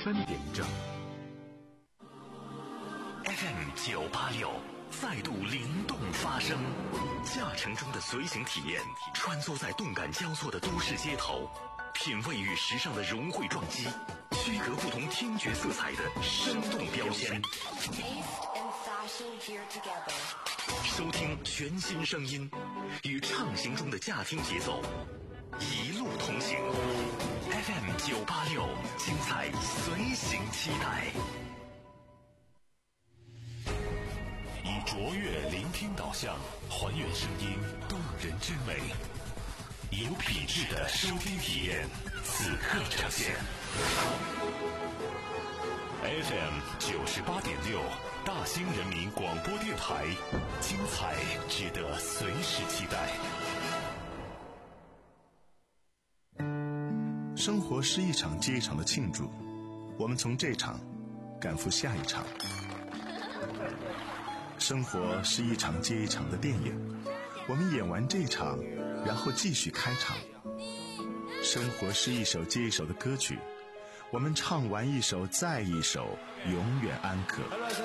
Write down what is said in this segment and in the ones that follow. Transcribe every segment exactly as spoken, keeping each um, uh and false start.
分点正。 F M 九八六再度灵动发声，驾乘中的随行体验，穿梭在动感交错的都市街头，品味与时尚的融汇撞击，区隔不同听觉色彩的生动标签。收听全新声音，与畅行中的驾听节奏，一路同行。F M 九八六，精彩随行期待。以卓越聆听导向，还原声音动人之美，有品质的收听体验，此刻呈现。F M 九十八点六，大兴人民广播电台，精彩值得随时期待。 生活是一场接一场的庆祝，我们从这场赶赴下一场。生活是一场接一场的电影，我们演完这场，然后继续开场。生活是一首接一首的歌曲，我们唱完一首再一首，永远安可。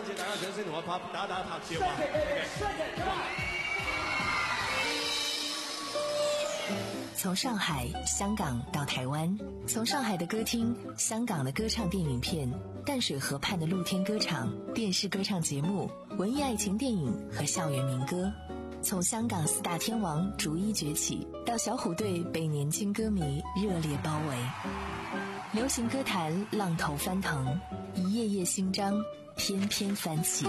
从上海、香港到台湾，从上海的歌厅、香港的歌唱电影片、淡水河畔的露天歌场、电视歌唱节目、文艺爱情电影和校园民歌，从香港四大天王逐一崛起，到小虎队被年轻歌迷热烈包围。流行歌坛浪头翻腾，一页页新章翩翩翻起。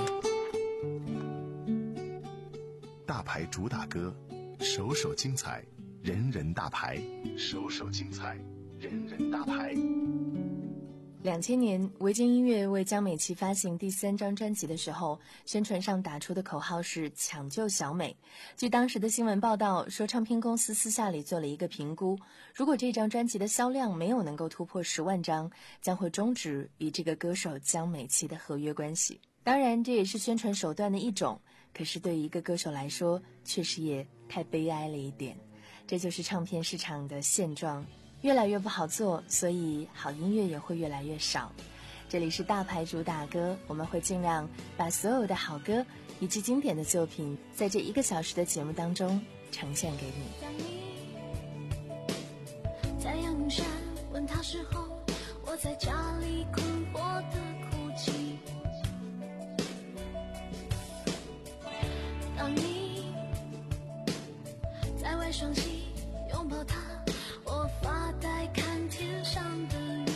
大牌主打歌，首首精彩，人人大牌，首首精彩，人人大牌。 两千年，维京音乐为江美琪发行第三张专辑的时候，宣传上打出的口号是抢救小美。据当时的新闻报道说，唱片公司私下里做了一个评估，如果这张专辑的销量没有能够突破十万张，将会终止与这个歌手江美琪的合约关系。当然，这也是宣传手段的一种，可是对于一个歌手来说，确实也太悲哀了一点。这就是唱片市场的现状，越来越不好做，所以好音乐也会越来越少。这里是大牌主打歌，我们会尽量把所有的好歌以及经典的作品，在这一个小时的节目当中呈现给你。 在阳明山问他时候，我在家里困惑的哭泣。当你在外双溪拥抱他，我发呆看天上的云，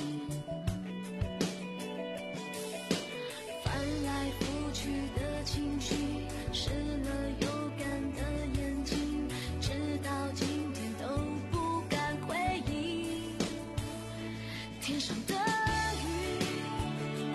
翻来覆去的情绪，湿了又干的眼睛，直到今天都不敢回忆。天上的雨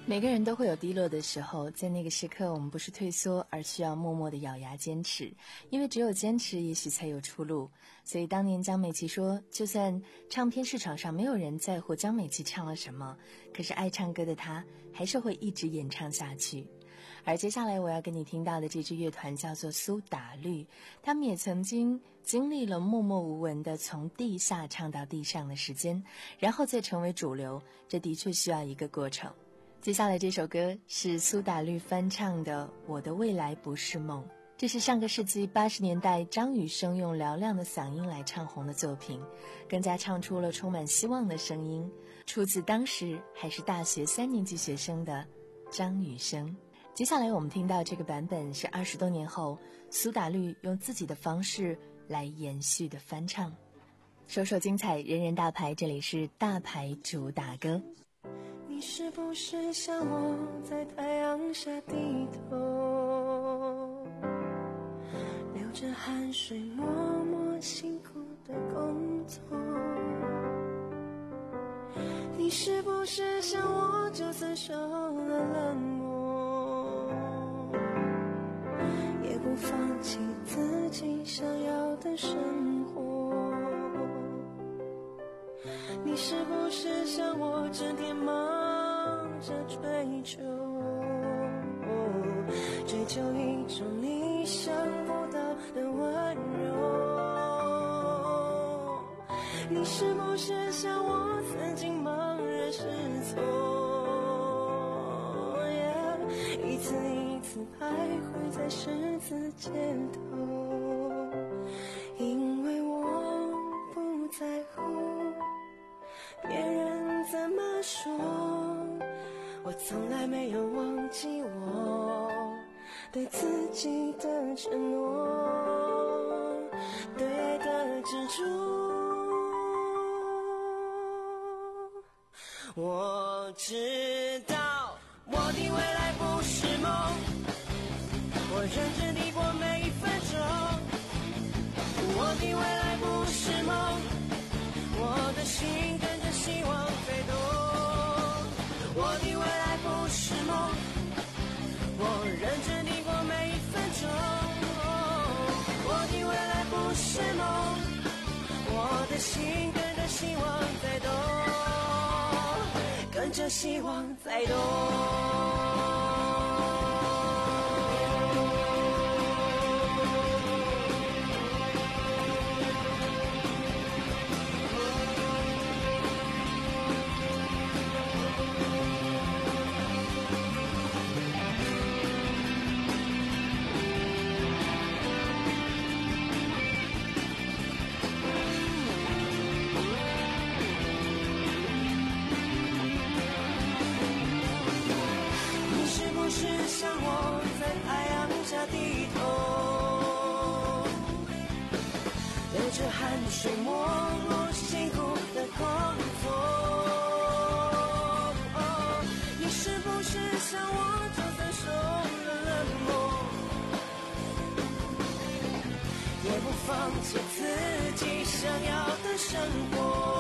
每个人都会有低落的时候，在那个时刻我们不是退缩，而需要默默地咬牙坚持，因为只有坚持也许才有出路。所以当年江美琪说，就算唱片市场上没有人在乎江美琪唱了什么，可是爱唱歌的她还是会一直演唱下去。而接下来我要跟你听到的这支乐团叫做苏打绿，他们也曾经经历了默默无闻的从地下唱到地上的时间，然后再成为主流，这的确需要一个过程。接下来这首歌是苏打绿翻唱的《我的未来不是梦》，这是上个世纪八十年代张雨生用嘹亮的嗓音来唱红的作品，更加唱出了充满希望的声音，出自当时还是大学三年级学生的张雨生。接下来我们听到这个版本是二十多年后苏打绿用自己的方式来延续的翻唱。首首精彩，人人大牌，这里是大牌主打歌。 你是不是像我在太阳下低头，流着汗水默默辛苦的工作？你是不是像我就算受了冷漠，也不放弃自己想要的生活？你是不是像我整天忙着追求，追求一种你想不到的温柔？你是不是像我曾经茫然失措， yeah, 一次一次徘徊在十字街头？因为我不在乎别人怎么说，我从来没有忘记我对自己的承诺，对爱的执着。我知道我的未来不是梦，我认真地过每一分钟。我的未来不是梦，我的心跟着希望飞动。我的未来不是梦，我认真地过每一分钟。我的未来不是梦，我的心跟着希望在动，跟着希望在动。像我在太阳下低头，流着汗水默默辛苦的工作。哦，你是不是像我就算受了冷漠，也不放弃自己想要的生活？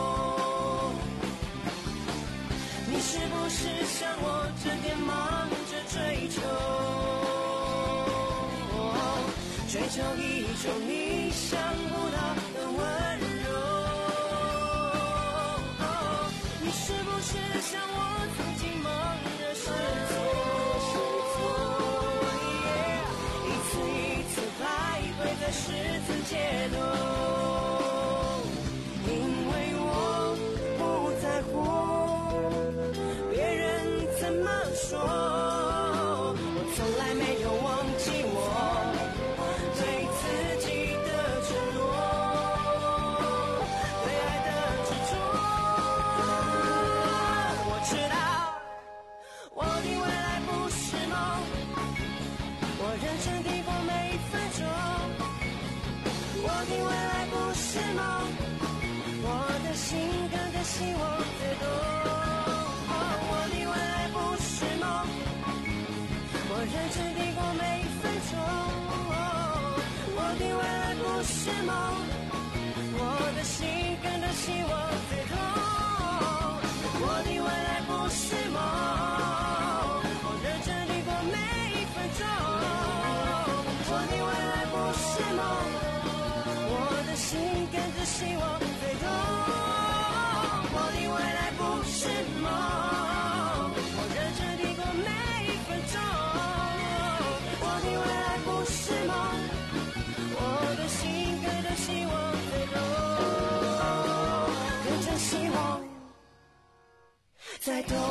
你是不是像我整天忙着追求，追求一种你想不到的温柔？你是不是像我曾经忙着失措，一次一次徘徊在十字街头？因为我不在乎别人怎么说，我从来没有忘记我对自己的承诺，对爱的执着。我知道我的未来不是梦，我认真地过每一分钟。我的未来不是梦，我的心跟着希望在动。我认真地过每一分钟，我的未来不是梦，我的心跟着希望在动。我的未来不是梦， 再痛。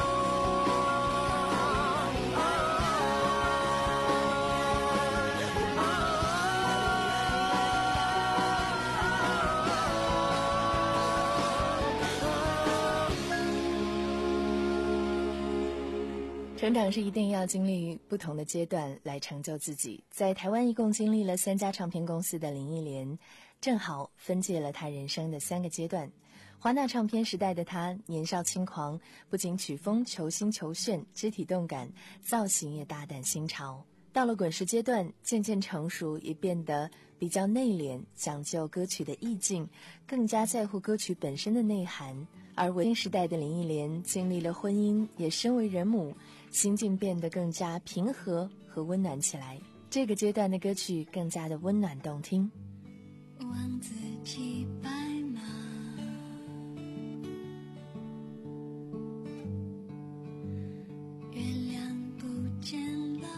成长是一定要经历不同的阶段来成就自己。在台湾一共经历了三家唱片公司的林忆莲，正好分界了她人生的三个阶段。华纳唱片时代的她年少轻狂，不仅曲风求新求炫，肢体动感，造型也大胆新潮。到了滚石阶段，渐渐成熟，也变得比较内敛，讲究歌曲的意境，更加在乎歌曲本身的内涵。而维新时代的林忆莲经历了婚姻，也身为人母，心境变得更加平和和温暖起来。这个阶段的歌曲更加的温暖动听。 王子骑白马，月亮不见了，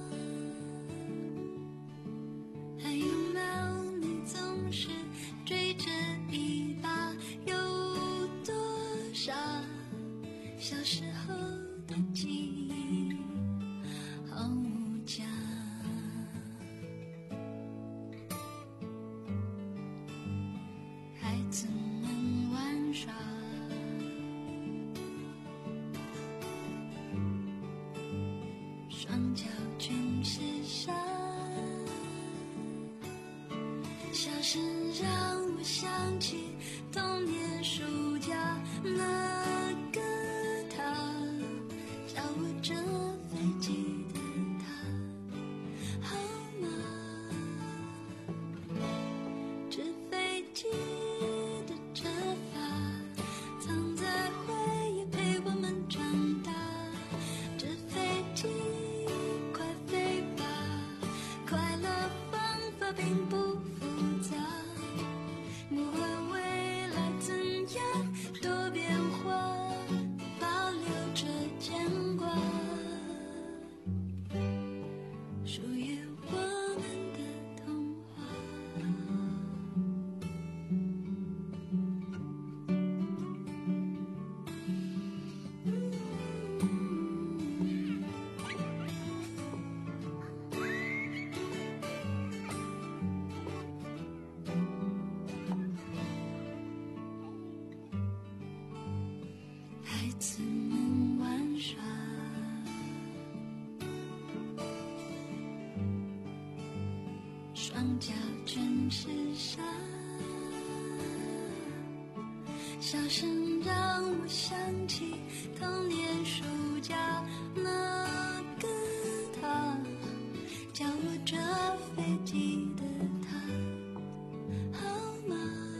还有没有你总是追着一把，有多少小时候的记忆好无价。孩子们玩耍，双脚全是沙，笑声让我想起童年暑假，那个他教我折飞机的他，好吗？纸飞机的折法，藏在回忆陪我们长大。纸飞机快飞吧，快乐方法并不复杂，不管未来怎样多变化，保留着牵挂，属于我们的童话。孩子们玩耍，双脚全是沙，笑声让我想起童年暑假，那个他教我折飞机的他，好吗？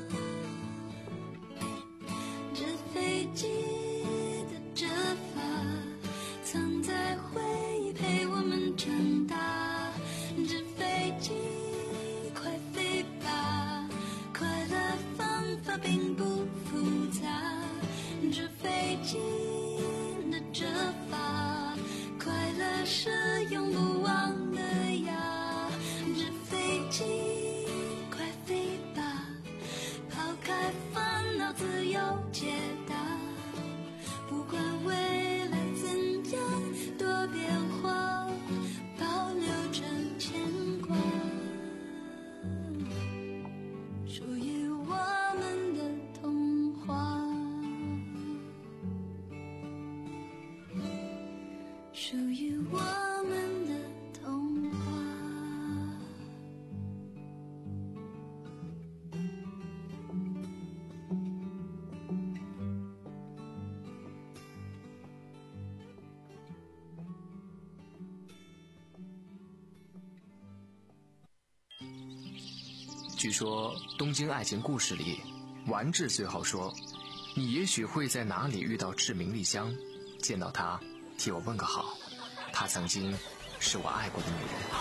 纸飞机的折法，藏在回忆陪我们长大。纸飞机快飞吧，快乐方法并不复杂。纸飞机的折法，快乐是永不忘的呀。纸飞机快飞吧，抛开烦恼自由解答，不管未来怎样多变化，保留着牵挂，属于我们的童话，属于我们的童话。 据说《东京爱情故事》里，丸治最后说：“你也许会在哪里遇到志明丽香，见到她，替我问个好。她曾经是我爱过的女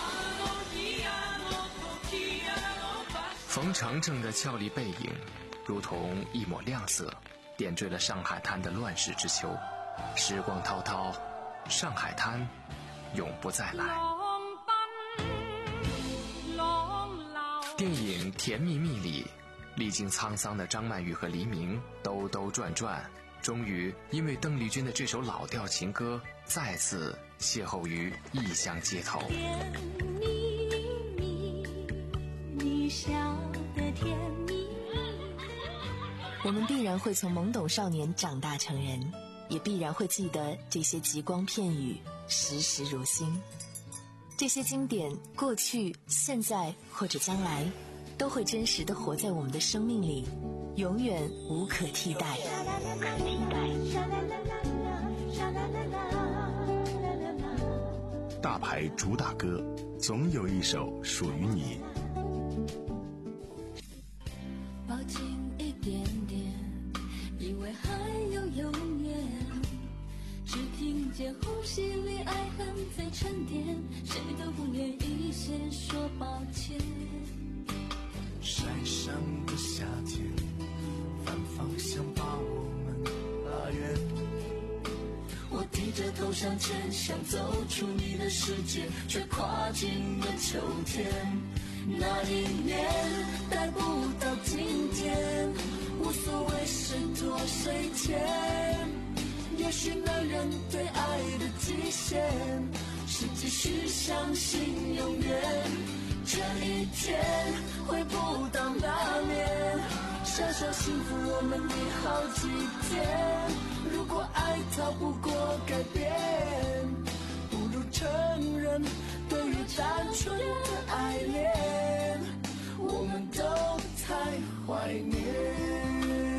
人。”冯程程的俏丽背影，如同一抹亮色，点缀了上海滩的乱世之秋。时光滔滔，上海滩永不再来。电影《甜蜜蜜》里，历经沧桑的张曼玉和黎明兜兜转转， 终于因为邓丽君的这首老调情歌再次邂逅于异乡街头。 甜蜜蜜，你笑得甜蜜蜜。 我们必然会从懵懂少年长大成人，也必然会记得这些极光片语，时时如新。这些经典，过去、现在或者将来，都会真实地活在我们的生命里，永远无可替代。 大牌主打歌，总有一首属于你。 抱紧一点点，因为还有永远。只听见呼吸里爱恨在沉淀，谁都不愿意先说抱歉。 晒伤的夏天，反方向把我们拉远。 我低着头向前，想走出你的世界，却跨进了秋天。那一年待不到今天，无所谓谁多谁欠。也许男人对爱的极限，是继续相信永远。这一天回不到那年，小小幸福我们已好几天。如果爱逃不过改变，不如承认对于单纯的爱恋，我们都太怀念。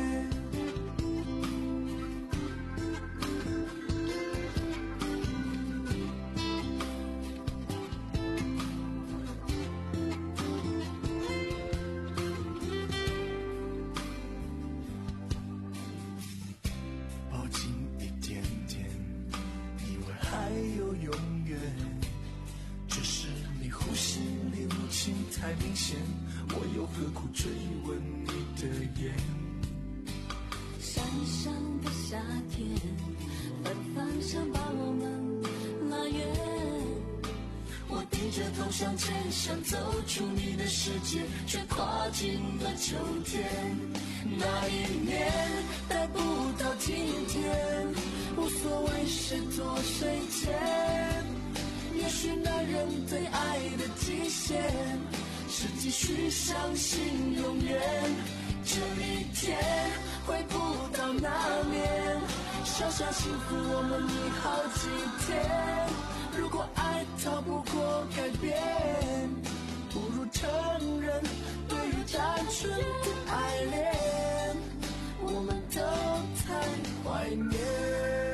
太明显，我又何苦追问你的眼？ 山上的夏天，反方向把我们拉远。 我低着头向前，想走出你的世界，却跨进了秋天。那一年待不到今天，无所谓谁多谁欠。也许男人对爱的极限，是继续相信永远。这一天回不到那年，小小幸福我们已好几天。如果爱逃不过改变，不如承认对于单纯的爱恋，我们都太怀念。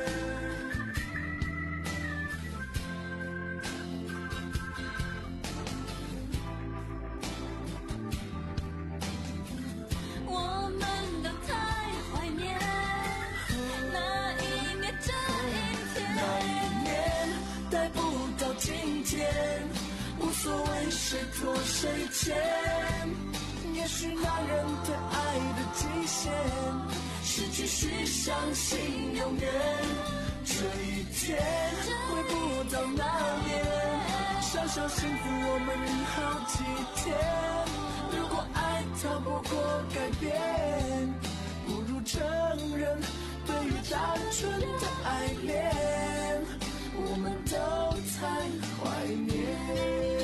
无所谓谁多谁欠，也许男人对爱的极限，是继续相信永远。这一天回不到那年，小小幸福我们已好几天。如果爱逃不过改变，不如承认对于单纯的爱恋，我们都太怀念。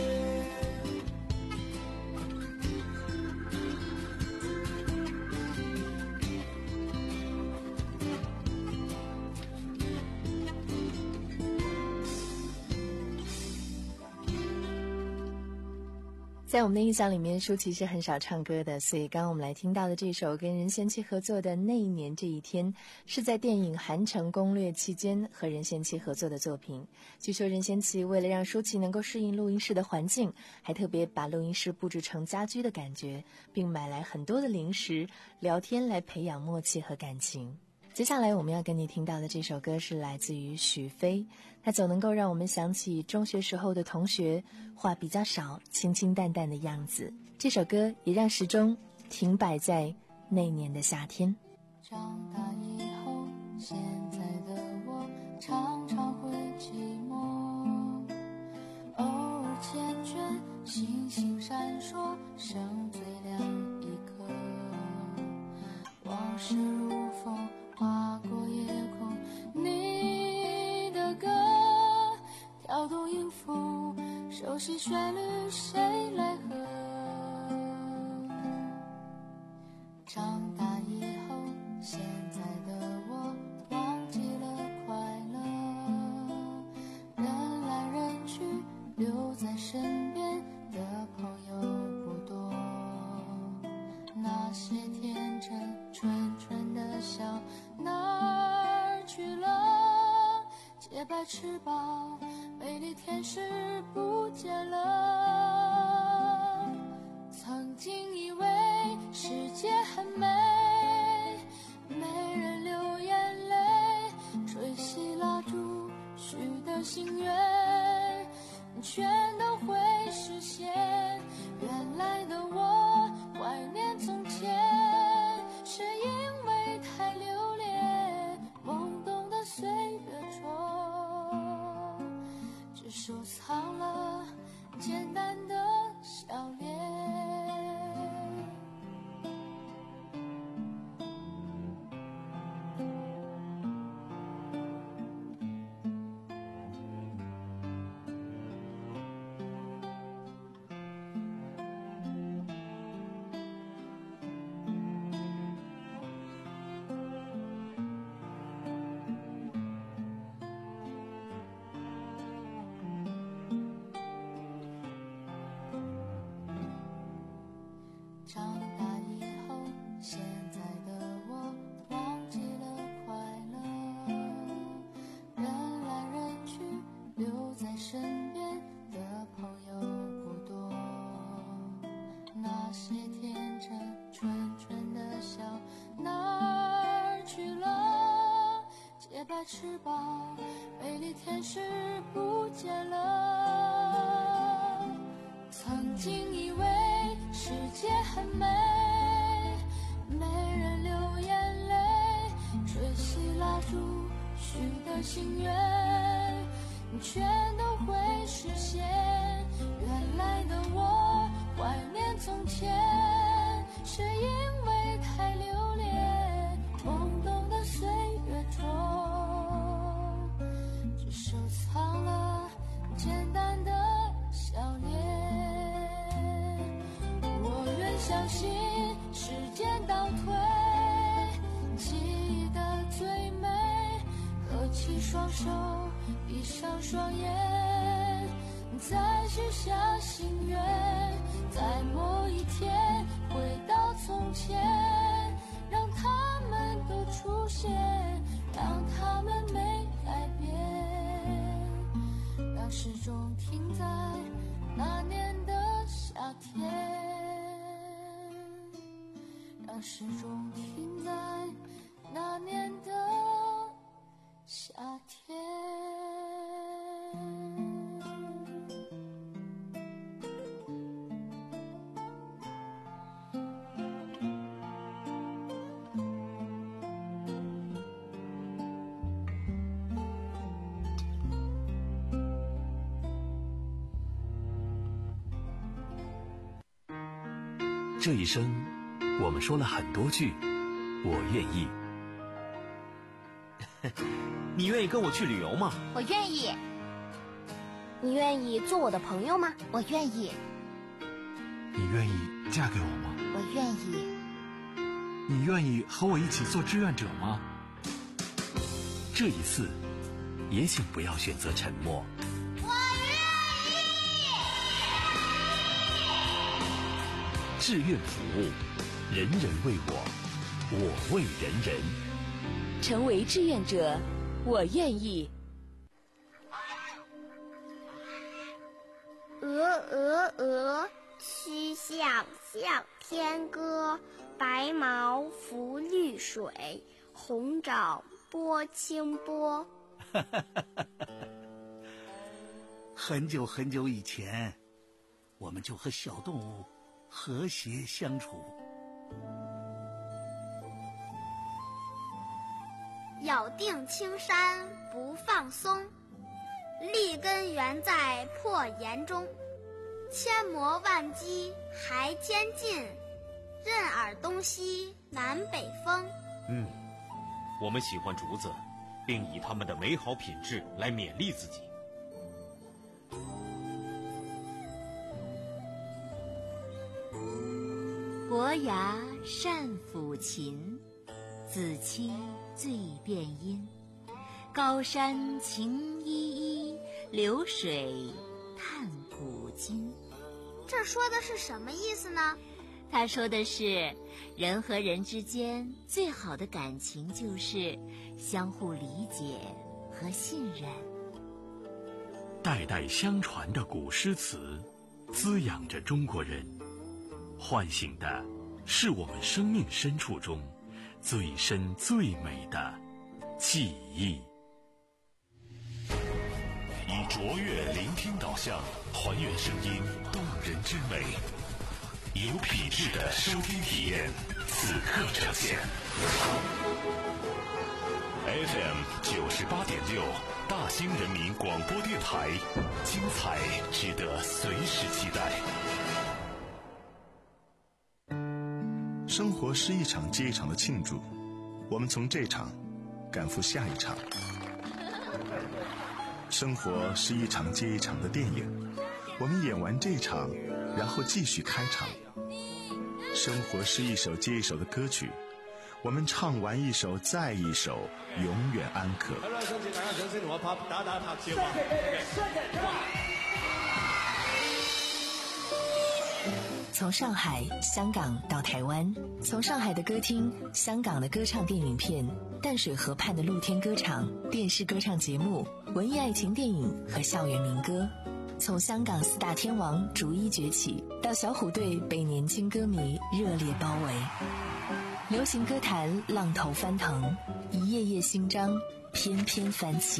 在我们的印象里面，舒淇是很少唱歌的，所以刚刚我们来听到的这首跟任贤齐合作的《那一年这一天》，是在电影《韩城攻略》期间和任贤齐合作的作品。据说任贤齐为了让舒淇能够适应录音室的环境，还特别把录音室布置成家居的感觉，并买来很多的零食，聊天来培养默契和感情。接下来我们要跟你听到的这首歌是来自于许飞，它总能够让我们想起中学时候的同学，话比较少，清清淡淡的样子。这首歌也让时钟停摆在那年的夏天。 长大以后，现在的我常常会寂寞，偶尔缱绻，星星闪烁，剩最亮一颗，往事如风划过熟悉旋律谁来和？长大以后，现在的我忘记了快乐，人来人去，留在身边的朋友不多。那些天真纯纯的笑哪儿去了？洁白翅膀，美丽天使不见了。曾经以为世界很美，没人流眼泪，吹熄蜡烛许的心愿，全都会实现。原来的我怀念从前，是因为太留恋懵懂的岁月中，只收藏了简单的笑脸。长大以后，现在的我忘记了快乐，人来人去，留在身边的朋友不多。那些天真纯纯的笑哪儿去了？洁白翅膀，美丽天使不见了。曾经以为世界很美，没人流眼泪，吹熄蜡烛许的心愿，全都会实现。原来的我怀念从前，是因为太留恋懵懂的岁月中，只收藏了简单的笑脸。相信时间倒退，记忆的最美，合起双手，闭上双眼，再许下心愿，在某一天回到从前，让他们都出现，让他们没改变，让时钟停在那年的夏天，让时钟停在那年的夏天。 这一生我们说了很多句我愿意。 你愿意跟我去旅游吗？ 我愿意。你愿意做我的朋友吗？我愿意。 你愿意嫁给我吗？ 我愿意。 你愿意和我一起做志愿者吗？ 这一次也请不要选择沉默。 我愿意。志愿服务，人人为我，我为人人。 成为志愿者，我愿意。 鹅鹅鹅，曲项向天歌。白毛浮绿水，红掌拨清波。 很久很久以前，我们就和小动物和谐相处。 咬定青山不放松，立根原在破岩中。千磨万击还坚劲，任尔东西南北风。 嗯，我们喜欢竹子，并以它们的美好品质来勉励自己。 伯牙善抚琴，子期最辩音。高山晴依依，流水探古今。 这说的是什么意思呢？ 他说的是，人和人之间最好的感情就是相互理解和信任。 代代相传的古诗词，滋养着中国人，唤醒的是我们生命深处中最深最美的记忆。 以卓越聆听导向，还原声音动人之美，有品质的收听体验，此刻呈现。F M 九十八点六，大兴人民广播电台，精彩值得随时期待。 生活是一场接一场的庆祝，我们从这场赶赴下一场。生活是一场接一场的电影，我们演完这场，然后继续开场。生活是一首接一首的歌曲，我们唱完一首再一首，永远安可。 从上海、香港到台湾，从上海的歌厅、香港的歌唱电影片、淡水河畔的露天歌场、电视歌唱节目、文艺爱情电影和校园民歌，从香港四大天王逐一崛起，到小虎队被年轻歌迷热烈包围，流行歌坛浪头翻腾，一页页新章翩翩翻起。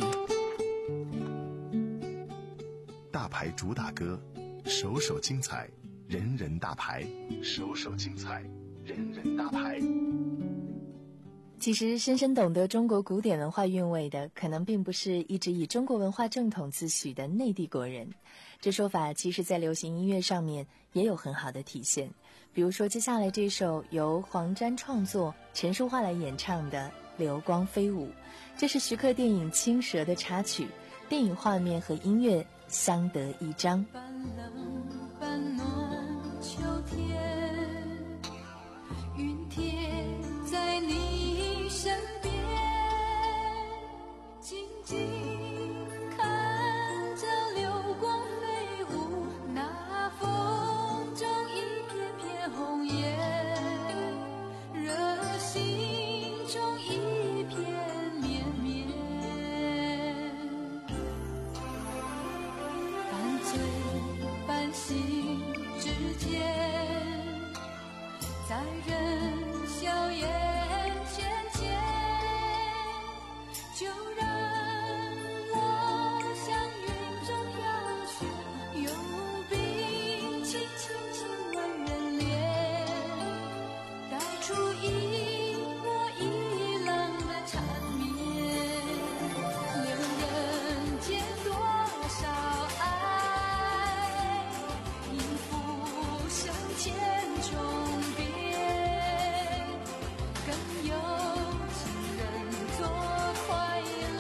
大牌主打歌，首首精彩，人人大牌，首首精彩，人人大牌。 其实深深懂得中国古典文化韵味的，可能并不是一直以中国文化正统自诩的内地国人。这说法其实在流行音乐上面也有很好的体现。比如说接下来这首由黄沾创作、陈淑桦来演唱的《流光飞舞》，这是徐克电影《青蛇》的插曲，电影画面和音乐相得益彰。 半冷半暖秋天，云贴在你身边，静静看着流光飞舞，那风中一片片红叶，热心中一片绵绵，半醉半醒之间，在人笑颜浅浅，就让我向云中飘去，用冰轻轻亲吻人脸，带出一波一浪的缠绵，留人间多少爱，应付向前重叠，更有情人做快乐。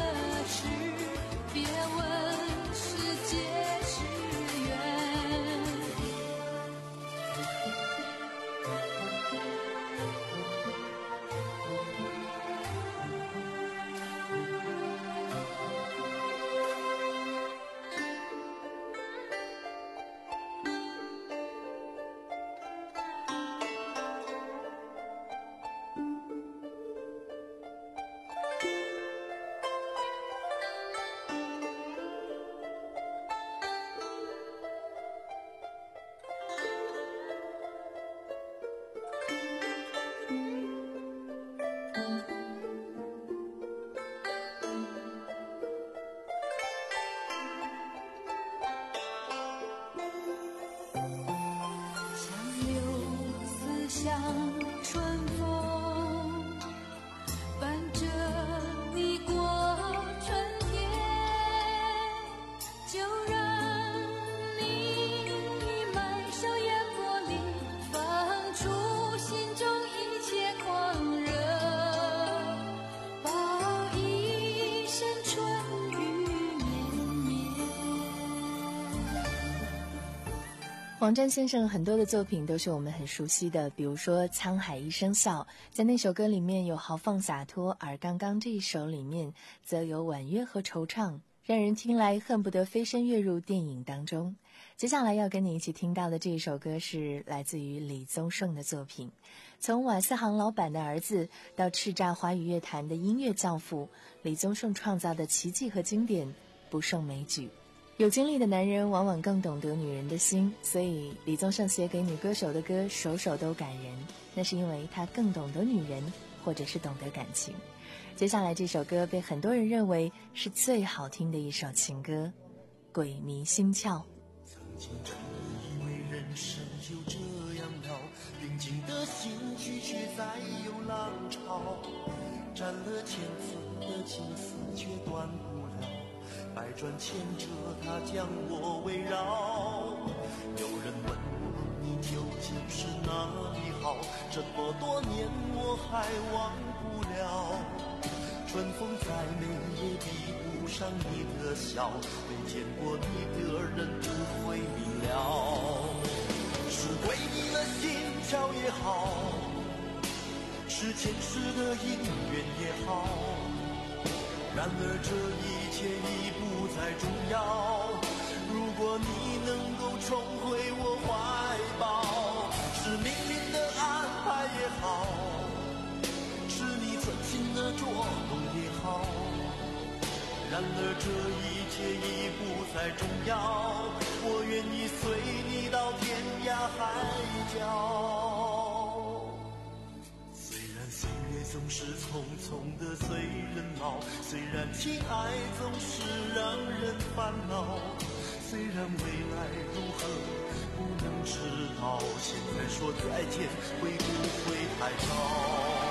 黄沾先生很多的作品都是我们很熟悉的，比如说《沧海一声笑》，在那首歌里面有豪放洒脱，而刚刚这一首里面则有婉约和惆怅，让人听来恨不得飞身跃入电影当中。接下来要跟你一起听到的这一首歌是来自于李宗盛的作品，从瓦斯行老板的儿子到叱咤华语乐坛的音乐教父，李宗盛创造的奇迹和经典不胜枚举。有经历的男人往往更懂得女人的心，所以李宗盛写给女歌手的歌首首都感人，那是因为他更懂得女人，或者是懂得感情。接下来这首歌被很多人认为是最好听的一首情歌，鬼迷心窍。 曾经真以为人生就这样了，平静的心拒绝再有浪潮，斩了千次的情丝却断不了，百转千折它将我围绕。有人问我你究竟是哪里好，这么多年我还忘不了。春风再美也比不上你的笑，没见过你的人不会明了。是鬼迷了心窍也好，是前世的因缘也好，然而这一切已不再重要。如果你能够重回我怀抱，是命运的安排也好，是你存心的捉弄也好，然而这一切已不再重要。我愿意随你到天涯海角。虽然岁月总是匆匆的随人老，虽然情爱总是让人烦恼，虽然未来如何不能知道，现在说再见会不会太早？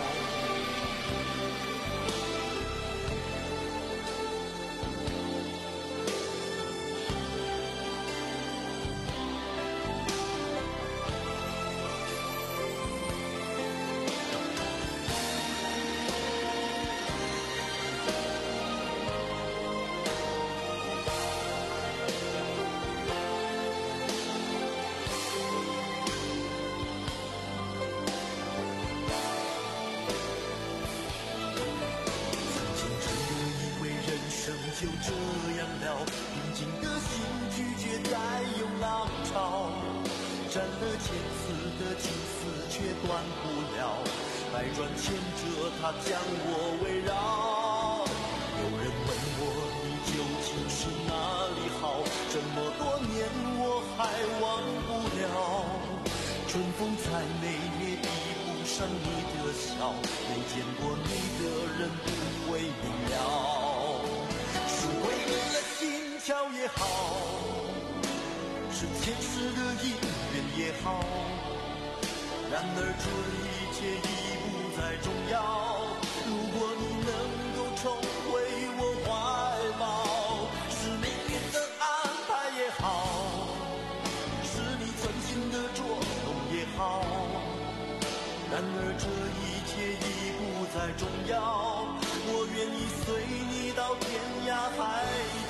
就这样了，平静的心拒绝再有浪潮，斩了千次的情丝却断不了，百转千折它将我围绕。有人问我你究竟是哪里好，这么多年我还忘不了。春风再美也比不上你的笑，没见过你的人不会明了。是鬼迷了心窍也好，是前世的因缘也好，然而这一切已不再重要。如果你能够重回我怀抱，是命运的安排也好，是你存心的捉弄也好，然而这一切已不再重要。我愿意随你到天涯海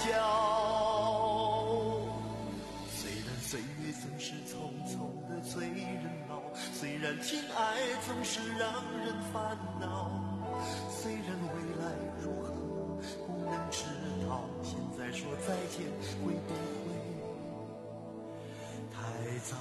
角。虽然岁月总是匆匆的催人老，虽然情爱总是让人烦恼，虽然未来如何不能知道，现在说再见会不会太早？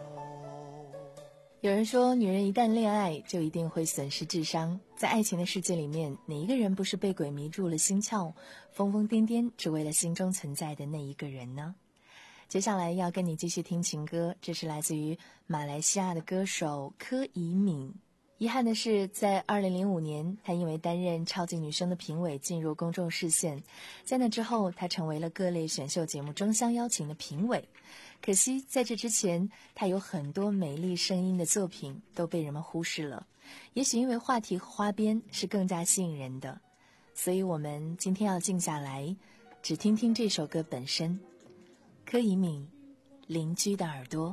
有人说，女人一旦恋爱就一定会损失智商。在爱情的世界里面，哪一个人不是被鬼迷住了心窍，疯疯癫癫只为了心中存在的那一个人呢？接下来要跟你继续听情歌，这是来自于马来西亚的歌手柯以敏。遗憾的是，在二零零五年，她因为担任超级女声的评委进入公众视线，在那之后，她成为了各类选秀节目争相邀请的评委。可惜在这之前，她有很多美丽声音的作品都被人们忽视了，也许因为话题和花边是更加吸引人的，所以我们今天要静下来，只听听这首歌本身。柯以敏，邻居的耳朵。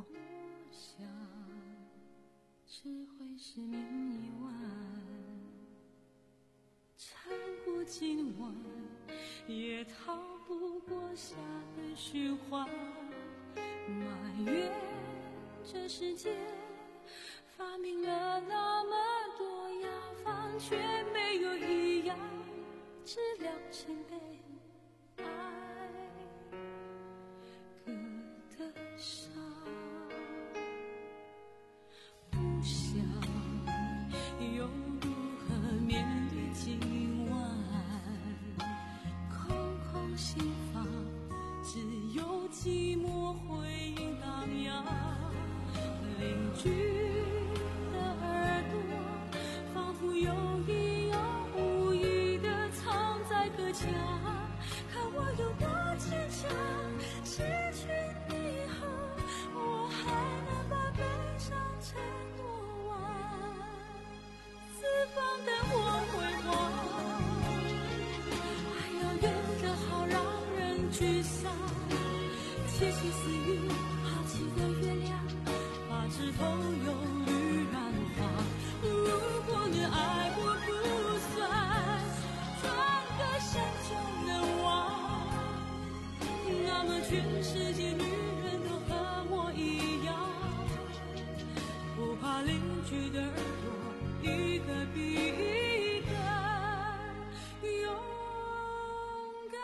只会是命意外，缠过今晚，也逃不过夏的循环。 埋怨这世界发明了那么多药方，却没有一样治疗情悲爱割的伤。不想又如何面对今晚，空空心房只有寂寞回音荡漾。邻居的耳朵仿佛有意有无意地藏在隔墙，看我有多坚强，失去你后我还能把悲伤承诺完。四方灯火辉煌，还要远的好让人沮丧，窃窃私语好奇的月亮，把枝头有绿染花。如果能爱过不算，转个身就能忘，那么全世界女人都和我一样，不怕邻居的耳朵一个比一个勇敢。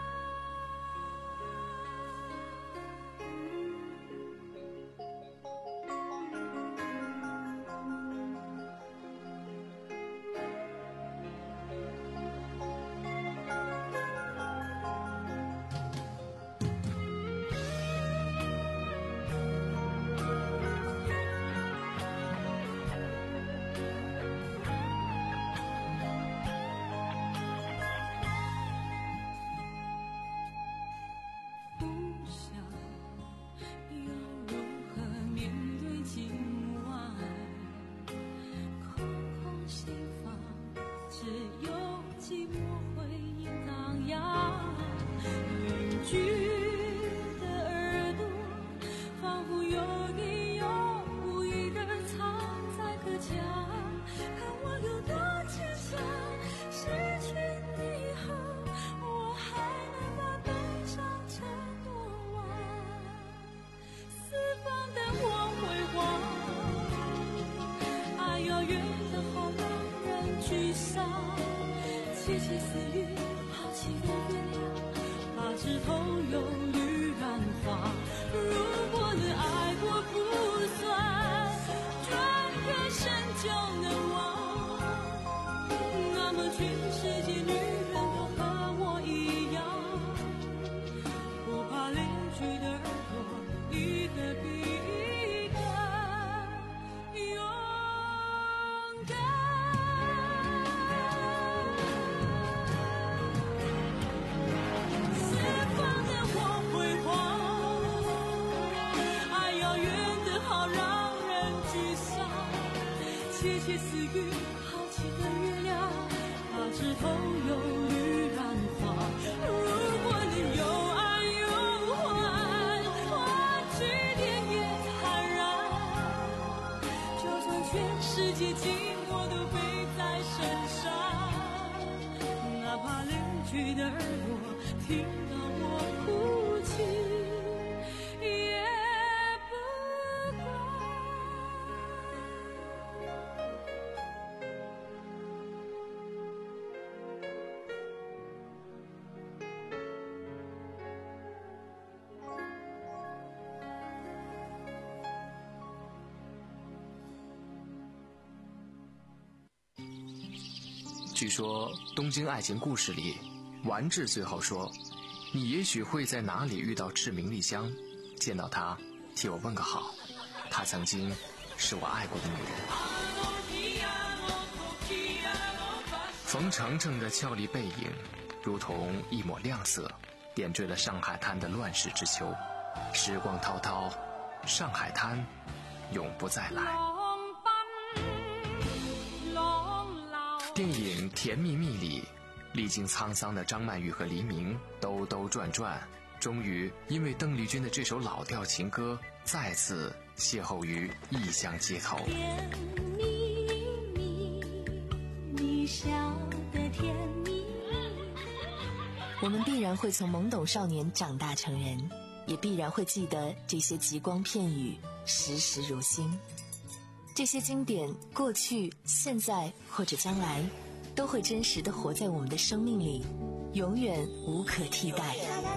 窃窃私语好奇的月亮，把枝头有绿染花。如果能爱过不算，转个身就能忘，那么全世界女人都和我一样，不怕邻居的耳朵一个比一个勇敢。窃窃私语好奇的月亮，把枝头有绿染花。如果能有爱有欢，换取点也坦然，就算全世界寂寞都背在身上，哪怕邻居的耳朵听到我哭泣也不管。 据说《东京爱情故事》里，丸治最后说：“你也许会在哪里遇到赤名莉香，见到她，替我问个好。她曾经是我爱过的女人。”冯程程的俏丽背影，如同一抹亮色，点缀了上海滩的乱世之秋。时光滔滔，上海滩永不再来。电影《甜蜜蜜》里，历经沧桑的张曼玉和黎明兜兜转转，终于因为邓丽君的这首老调情歌，再次邂逅于异乡街头。 甜蜜蜜，你笑得甜蜜。 我们必然会从懵懂少年长大成人， 也必然会记得这些极光片语，时时如新。这些经典，过去、现在或者将来，都会真实地活在我们的生命里，永远无可替代。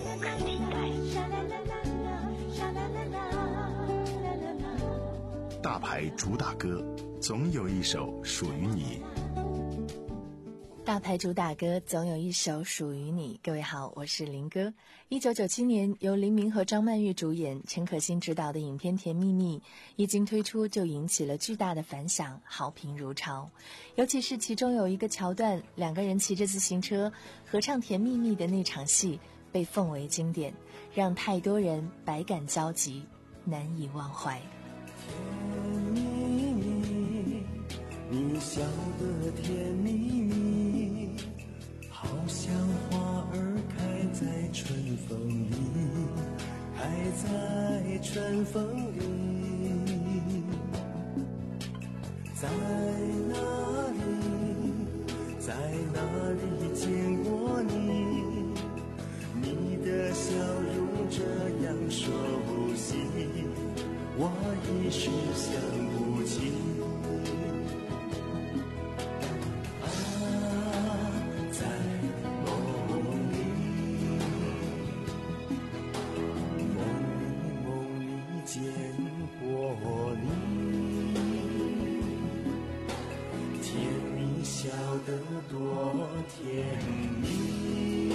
大牌主打歌，总有一首属于你。 大牌主打歌总有一首属于你。各位好，我是林哥。一九九七年由黎明和张曼玉主演，陈可辛执导的影片《甜蜜蜜》一经推出就引起了巨大的反响，好评如潮。尤其是其中有一个桥段，两个人骑着自行车合唱《甜蜜蜜》的那场戏，被奉为经典，让太多人百感交集，难以忘怀。 甜蜜蜜，你笑得甜蜜蜜，好像花儿开在春风里，开在春风里。在哪里，在哪里见过你？你的笑容这样熟悉，我一时想不起。啊，在梦里，梦里梦里见过你，甜蜜笑得多甜蜜，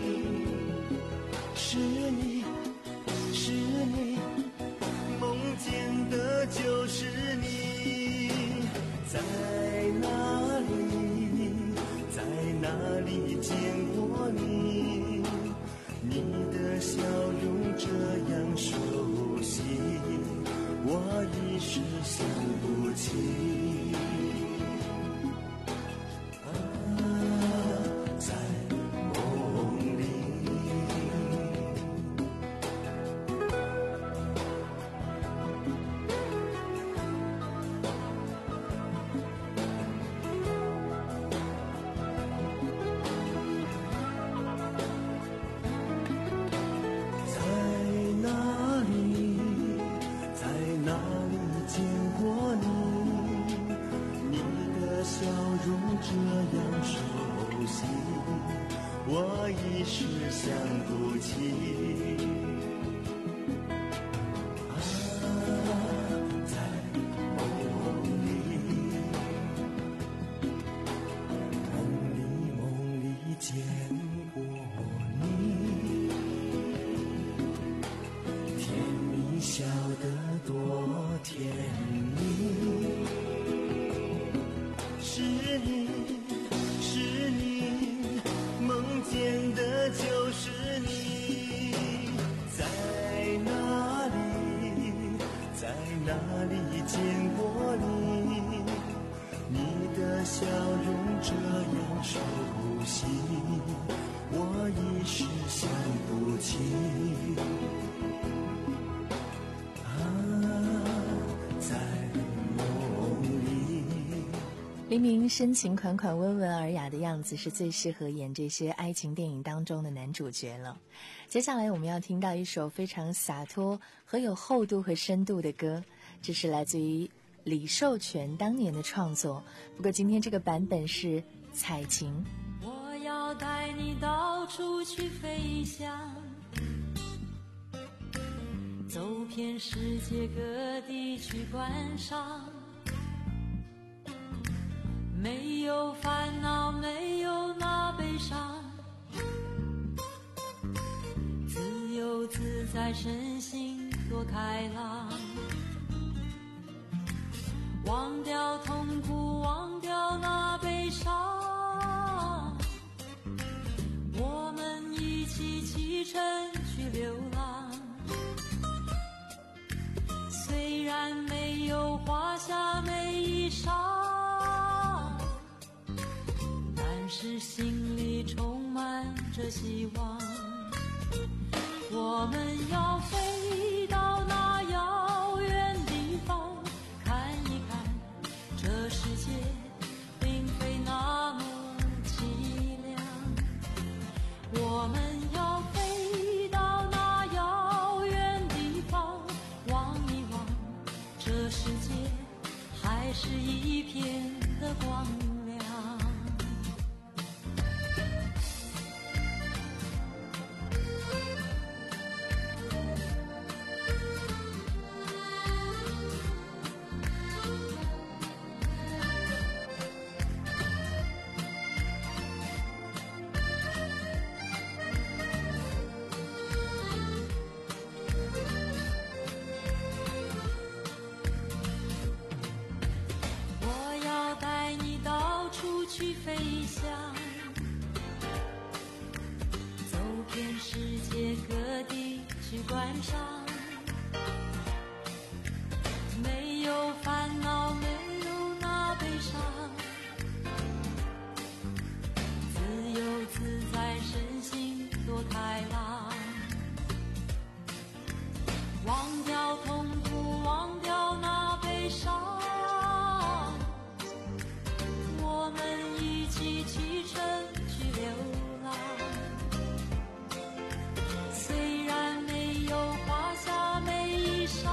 是你，是你。梦见的就是你，在哪里，在哪里见过你？你的笑容这样熟悉，我一时想不起。啊，在梦里。我一时想不起。啊，在梦里，梦里梦里见过你，甜蜜笑得多甜蜜，是你，是你。梦见的就是你，在哪里，在哪里见过你？你的笑容这样熟悉，我一时想不起。啊，在梦里。 黎明深情款款、温文尔雅的样子是最适合演这些爱情电影当中的男主角了。接下来我们要听到一首非常洒脱和有厚度和深度的歌，这是来自于李寿全当年的创作，不过今天这个版本是彩琴。 我要带你到处去飞翔，走遍世界各地去观赏，没有烦恼，没有那悲伤，自由自在，身心多开朗，忘掉痛苦，忘掉那悲伤，我们一起启程去流浪，虽然没有华厦美衣裳，但是心里充满着希望。我们要飞到那遥远地方，看一看这世界并非那么凄凉。我们要飞到那遥远遍世界各地去观赏，没有烦恼，没有那悲伤，自由自在，身心多开朗，忘掉痛苦，忘掉那悲伤，我们一起启程去流浪。虽然没有华厦美衣裳，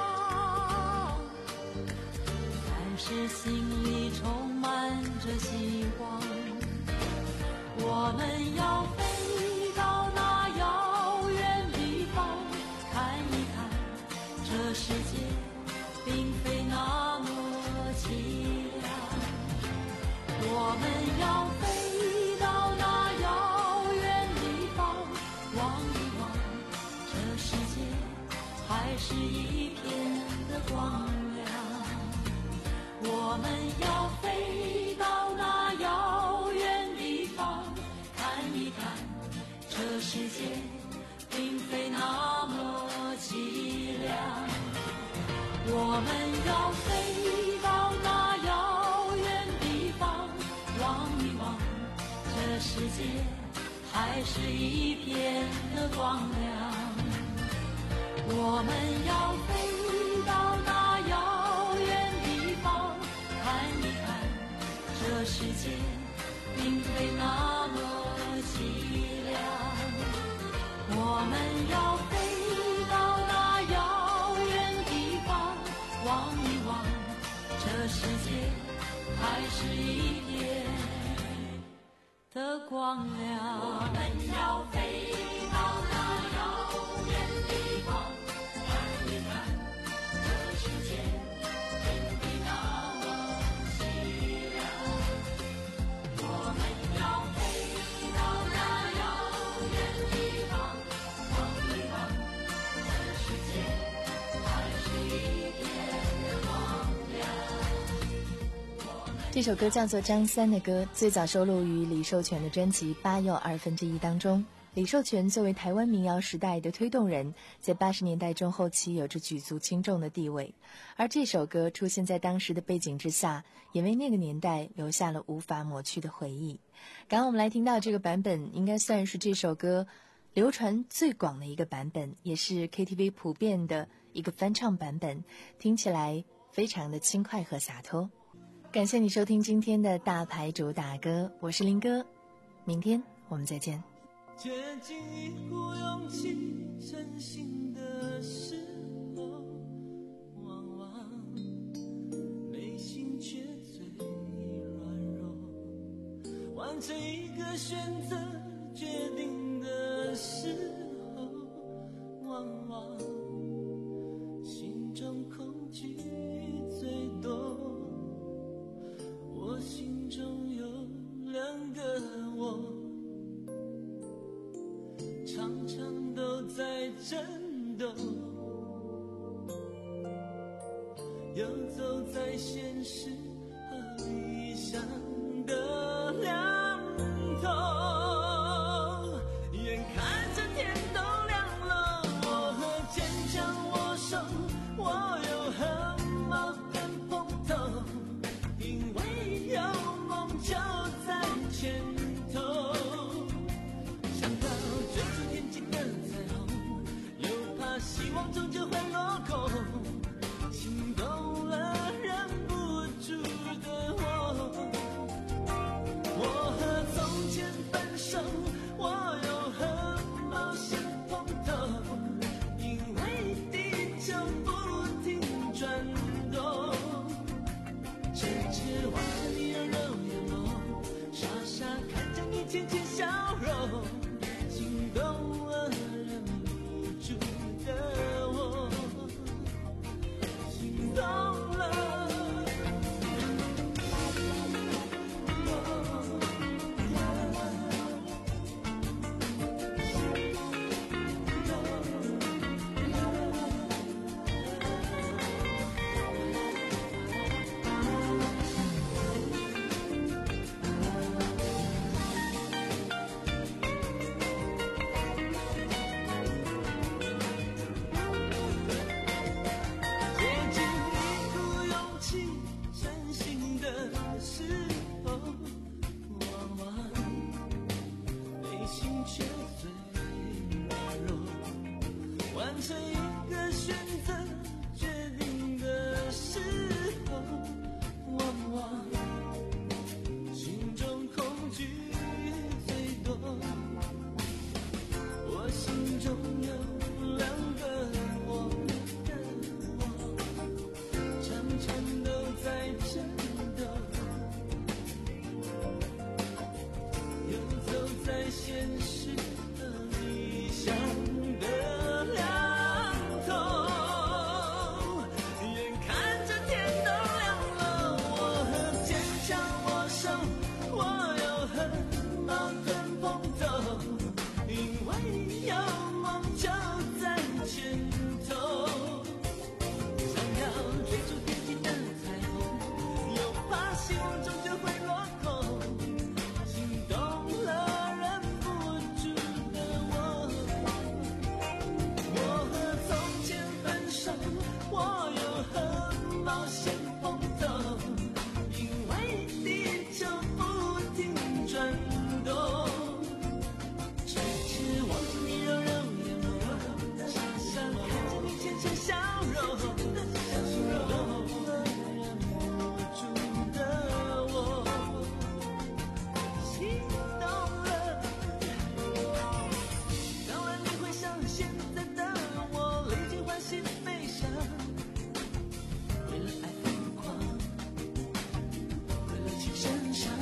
但是心里充满着希望。我们要飞到那遥远地方，看一看这世界并非那么凄凉。我们要飞到那遥远地方，望一望这世界还是一片的光亮。我们要飞到那遥远地方，看一看这世界并非那么凄凉。我们要飞到那遥远地方，望一望这世界还是一片的光亮。我们要飞到那遥远地方，看一看这世界并非那么凄凉。我们要飞到那遥远地方，望一望这世界还是一片的光亮。我们要飞到那遥远地方，看一看这世界并非那么凄凉。我们要飞到那遥远地方，望一望这世界还是一片的光亮。 这首歌叫做张三的歌，最早收录于李寿全的专辑《八又二分之一》当中。李寿全作为台湾民谣时代的推动人，在八十年代中后期有着举足轻重的地位，而这首歌出现在当时的背景之下，也为那个年代留下了无法抹去的回忆。刚刚我们来听到这个版本，应该算是这首歌流传最广的一个版本，也是 K T V 普遍的一个翻唱版本，听起来非常的轻快和洒脱。感谢你收听今天的大牌主打歌，我是林哥，明天我们再见。 接近一股勇气，真心的时候，往往内心却最软弱。完成一个选择决定的时候，往往心中恐惧最多。我心中有两个我，常常都在争斗，游走在现实和理想的两头，眼看着天都亮了，我和坚强握手，我有很矛盾碰头，因为有梦就在前头。希望终究会落空，心动了忍不住的我。我和从前分手，我又和冒险碰头，因为地球不停转动。痴痴望着你柔柔眼眸，傻傻看着你浅浅笑容，心动了忍不住的我。 成一个选择决定的时候，往往心中恐惧最多。我心中有两个我的我，常常都在战斗，游走在现实和理想的两头，眼看着天都亮了，我很坚强握手，我又很矛盾碰头，因为有梦就在前头，想要追逐天际的彩虹，又怕希望终究会落空，心动了忍不住的我，我和从前分手，我又和冒险碰头，因为地球不停转动，只是望着你柔柔眼眸，傻傻看着你浅浅笑容，心动了忍不住的我，心动了。当然你会像现在的我，历经欢喜悲伤，为了爱疯狂，为了情深伤。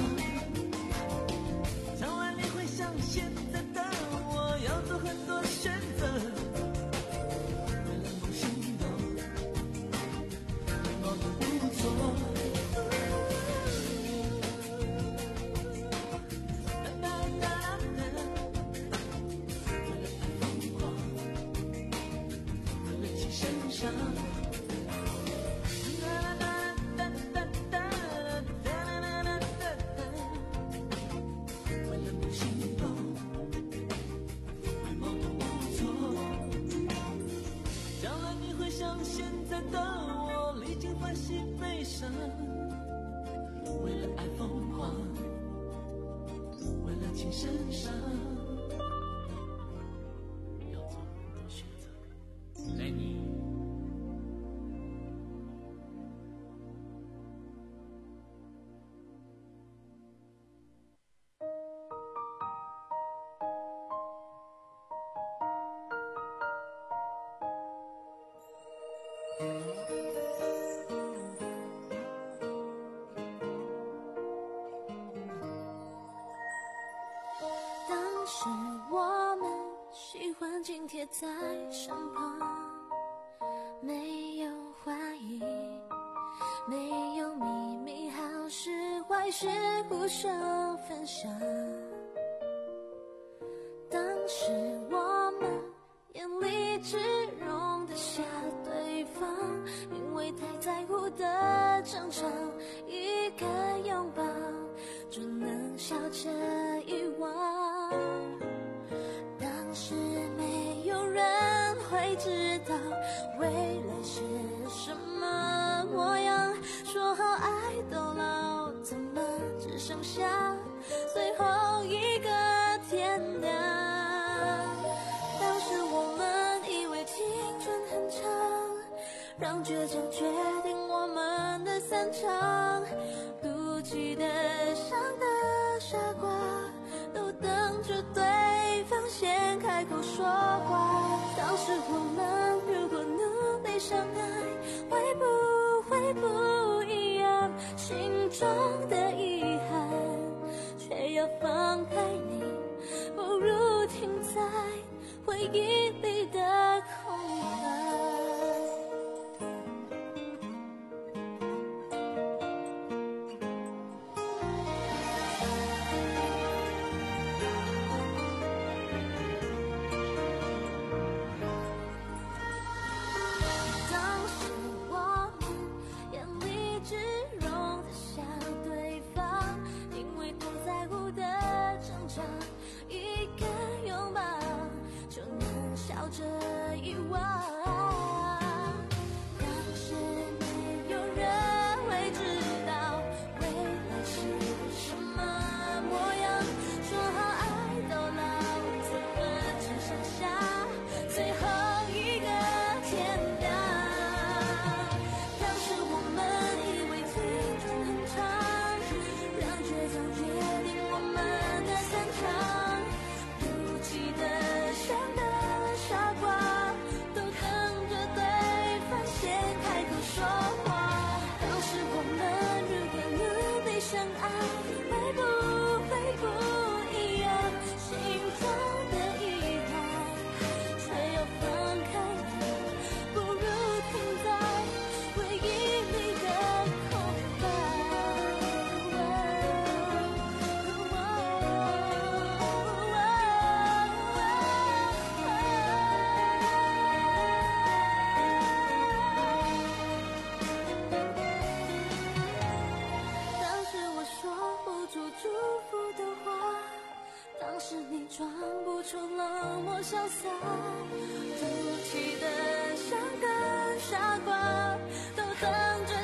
当然你会像现在的我，要做很多选择，为了梦心动，矛盾不错。哒哒哒哒，为了爱疯狂，为了情深伤。哒哒哒哒哒哒哒哒哒哒，为了梦心动，会矛盾不错。将来你会像现在的我，历经欢喜悲伤，为了爱疯狂，为了情深伤，要做很多选择。来你。 当时我们喜欢紧贴在身旁，没有怀疑，没有秘密，好事坏事互相分享。当时我们眼里只容得下对方，因为太在乎的争吵，一个拥抱就能笑着遗忘。当时没有人会知道未来是什么模样，说好爱到老，怎么只剩下最后一个天亮？当时我们以为青春很长，让倔强决定我们的散场，妒忌的伤的傻瓜都等着对方先开口说话。当时我们如果努力相爱，会不会不一样？心中的遗憾却要放开你，不如停在回忆里的空白。笑出冷漠潇洒，哭泣的像个傻瓜，都等着